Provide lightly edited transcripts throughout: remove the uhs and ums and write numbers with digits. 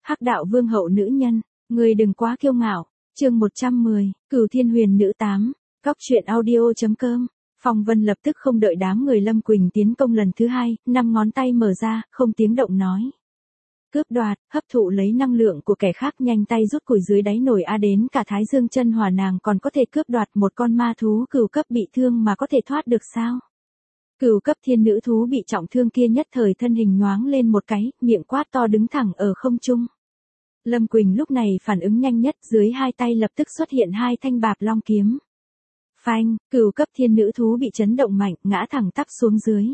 Hắc đạo vương hậu nữ nhân, người đừng quá kiêu ngạo. Chương 110, Cửu Thiên Huyền Nữ 8, Góc truyện audio.com. Phong Vân lập tức không đợi đám người Lâm Quỳnh tiến công lần thứ hai, 5 ngón tay mở ra, không tiếng động nói. Cướp đoạt, hấp thụ lấy năng lượng của kẻ khác, nhanh tay rút củi dưới đáy nồi a đến cả Thái Dương chân hỏa, nàng còn có thể cướp đoạt một con ma thú cửu cấp bị thương mà có thể thoát được sao? Cửu cấp thiên nữ thú bị trọng thương kia nhất thời thân hình nhoáng lên một cái, miệng quát to đứng thẳng ở không trung. Lâm Quỳnh lúc này phản ứng nhanh nhất, dưới hai tay lập tức xuất hiện hai thanh bạc long kiếm. Phanh, cửu cấp thiên nữ thú bị chấn động mạnh, ngã thẳng tắp xuống dưới.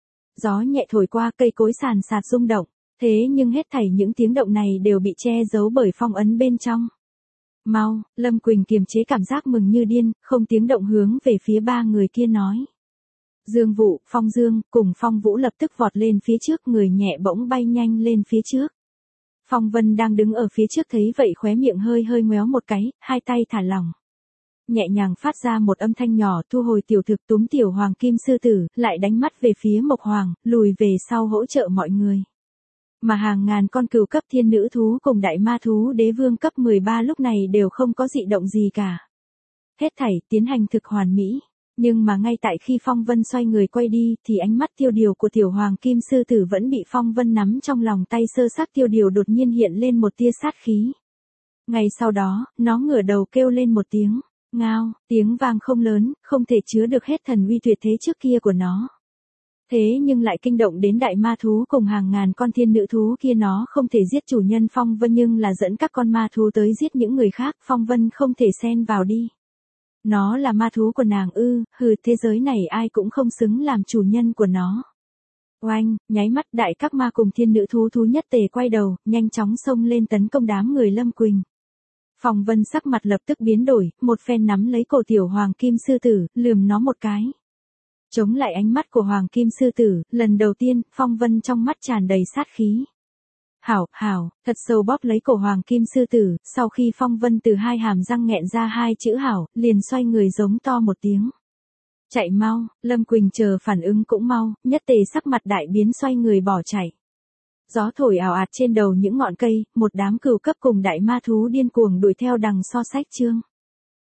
Gió nhẹ thổi qua, cây cối sàn sạt rung động, thế nhưng hết thảy những tiếng động này đều bị che giấu bởi phong ấn bên trong. Mau, Lâm Quỳnh kiềm chế cảm giác mừng như điên, không tiếng động hướng về phía ba người kia nói. Dương Vũ, Phong Dương, cùng Phong Vũ lập tức vọt lên phía trước, người nhẹ bỗng bay nhanh lên phía trước. Phong Vân đang đứng ở phía trước thấy vậy khóe miệng hơi hơi ngoéo một cái, hai tay thả lỏng. Nhẹ nhàng phát ra một âm thanh nhỏ, thu hồi tiểu thực, túm tiểu hoàng kim sư tử, lại đánh mắt về phía Mộc Hoàng, lùi về sau hỗ trợ mọi người. Mà hàng ngàn con cửu cấp thiên nữ thú cùng đại ma thú đế vương cấp 13 lúc này đều không có dị động gì cả. Hết thảy tiến hành thực hoàn mỹ. Nhưng mà ngay tại khi Phong Vân xoay người quay đi, thì ánh mắt tiêu điều của tiểu hoàng kim sư tử vẫn bị Phong Vân nắm trong lòng tay, sơ sắc tiêu điều đột nhiên hiện lên một tia sát khí. Ngay sau đó, nó ngửa đầu kêu lên một tiếng, ngao, tiếng vang không lớn, không thể chứa được hết thần uy tuyệt thế trước kia của nó. Thế nhưng lại kinh động đến đại ma thú cùng hàng ngàn con thiên nữ thú kia, nó không thể giết chủ nhân Phong Vân nhưng là dẫn các con ma thú tới giết những người khác, Phong Vân không thể xen vào đi. Nó là ma thú của nàng ư, thế giới này ai cũng không xứng làm chủ nhân của nó. Oanh, nháy mắt đại các ma cùng thiên nữ thú nhất tề quay đầu, nhanh chóng xông lên tấn công đám người Lâm Quỳnh. Phong Vân sắc mặt lập tức biến đổi, một phen nắm lấy cổ tiểu hoàng kim sư tử, lườm nó một cái. Chống lại ánh mắt của hoàng kim sư tử, lần đầu tiên, Phong Vân trong mắt tràn đầy sát khí. Hảo, thật sâu bóp lấy cổ hoàng kim sư tử, sau khi Phong Vân từ hai hàm răng nghẹn ra hai chữ hảo, liền xoay người giống to một tiếng. Chạy mau, Lâm Quỳnh chờ phản ứng cũng mau, nhất tề sắc mặt đại biến xoay người bỏ chạy. Gió thổi ào ạt trên đầu những ngọn cây, một đám cửu cấp cùng đại ma thú điên cuồng đuổi theo đằng so sách chương.